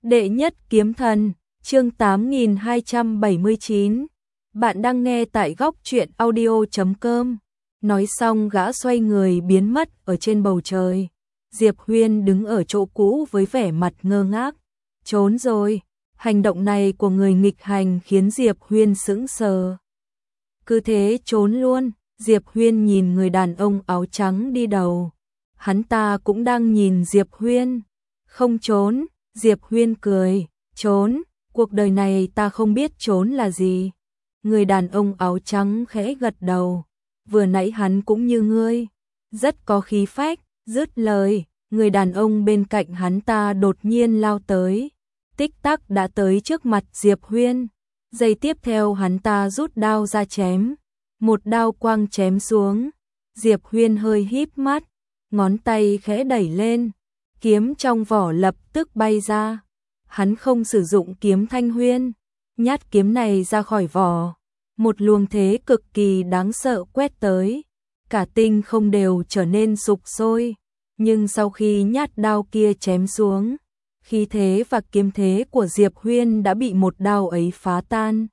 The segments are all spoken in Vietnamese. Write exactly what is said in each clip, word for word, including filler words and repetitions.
Đệ nhất kiếm thần, chương tám nghìn hai trăm bảy mươi chín. Bạn đang nghe tại góc truyện audio chấm com. Nói xong gã xoay người biến mất ở trên bầu trời. Diệp Huyên đứng ở chỗ cũ với vẻ mặt ngơ ngác. Trốn rồi. Hành động này của người nghịch hành khiến Diệp Huyên sững sờ. Cứ thế trốn luôn. Diệp Huyên nhìn người đàn ông áo trắng đi đầu. Hắn ta cũng đang nhìn Diệp Huyên. Không trốn. Diệp Huyên cười, trốn, cuộc đời này ta không biết trốn là gì. Người đàn ông áo trắng khẽ gật đầu, vừa nãy hắn cũng như ngươi, rất có khí phách, dứt lời, người đàn ông bên cạnh hắn ta đột nhiên lao tới, tích tắc đã tới trước mặt Diệp Huyên. Giây tiếp theo hắn ta rút đao ra chém, một đao quang chém xuống, Diệp Huyên hơi híp mắt, ngón tay khẽ đẩy lên. Kiếm trong vỏ lập tức bay ra. Hắn không sử dụng kiếm thanh huyên. Nhát kiếm này ra khỏi vỏ. Một luồng thế cực kỳ đáng sợ quét tới. Cả tinh không đều trở nên sục sôi. Nhưng sau khi nhát đao kia chém xuống, khí thế và kiếm thế của Diệp Huyên đã bị một đao ấy phá tan.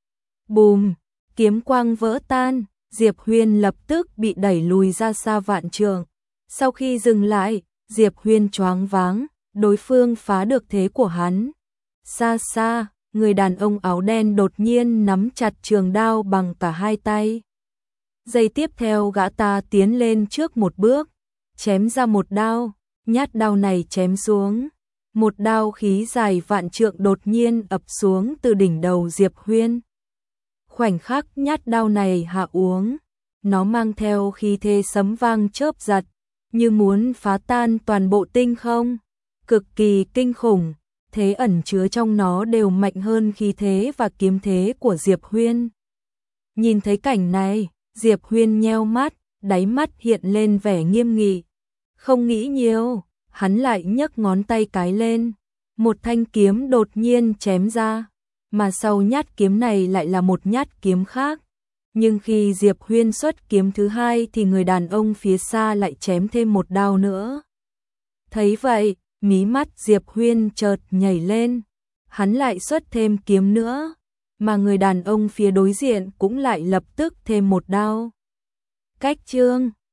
Bùm! Kiếm quang vỡ tan. Diệp Huyên lập tức bị đẩy lùi ra xa vạn trượng. Sau khi dừng lại, Diệp Huyên choáng váng, đối phương phá được thế của hắn. Xa xa, người đàn ông áo đen đột nhiên nắm chặt trường đao bằng cả hai tay. Giây tiếp theo gã ta tiến lên trước một bước, chém ra một đao, nhát đao này chém xuống. Một đao khí dài vạn trượng đột nhiên ập xuống từ đỉnh đầu Diệp Huyên. Khoảnh khắc nhát đao này hạ uống, nó mang theo khí thế sấm vang chớp giật, như muốn phá tan toàn bộ tinh không, cực kỳ kinh khủng, thế ẩn chứa trong nó đều mạnh hơn khí thế và kiếm thế của Diệp Huyên. Nhìn thấy cảnh này, Diệp Huyên nheo mắt, đáy mắt hiện lên vẻ nghiêm nghị. Không nghĩ nhiều, hắn lại nhấc ngón tay cái lên, một thanh kiếm đột nhiên chém ra, mà sau nhát kiếm này lại là một nhát kiếm khác. Nhưng khi Diệp Huyên xuất kiếm thứ hai thì người đàn ông phía xa lại chém thêm một đao nữa. Thấy vậy, mí mắt Diệp Huyên chợt nhảy lên, hắn lại xuất thêm kiếm nữa, mà người đàn ông phía đối diện cũng lại lập tức thêm một đao. Cách chương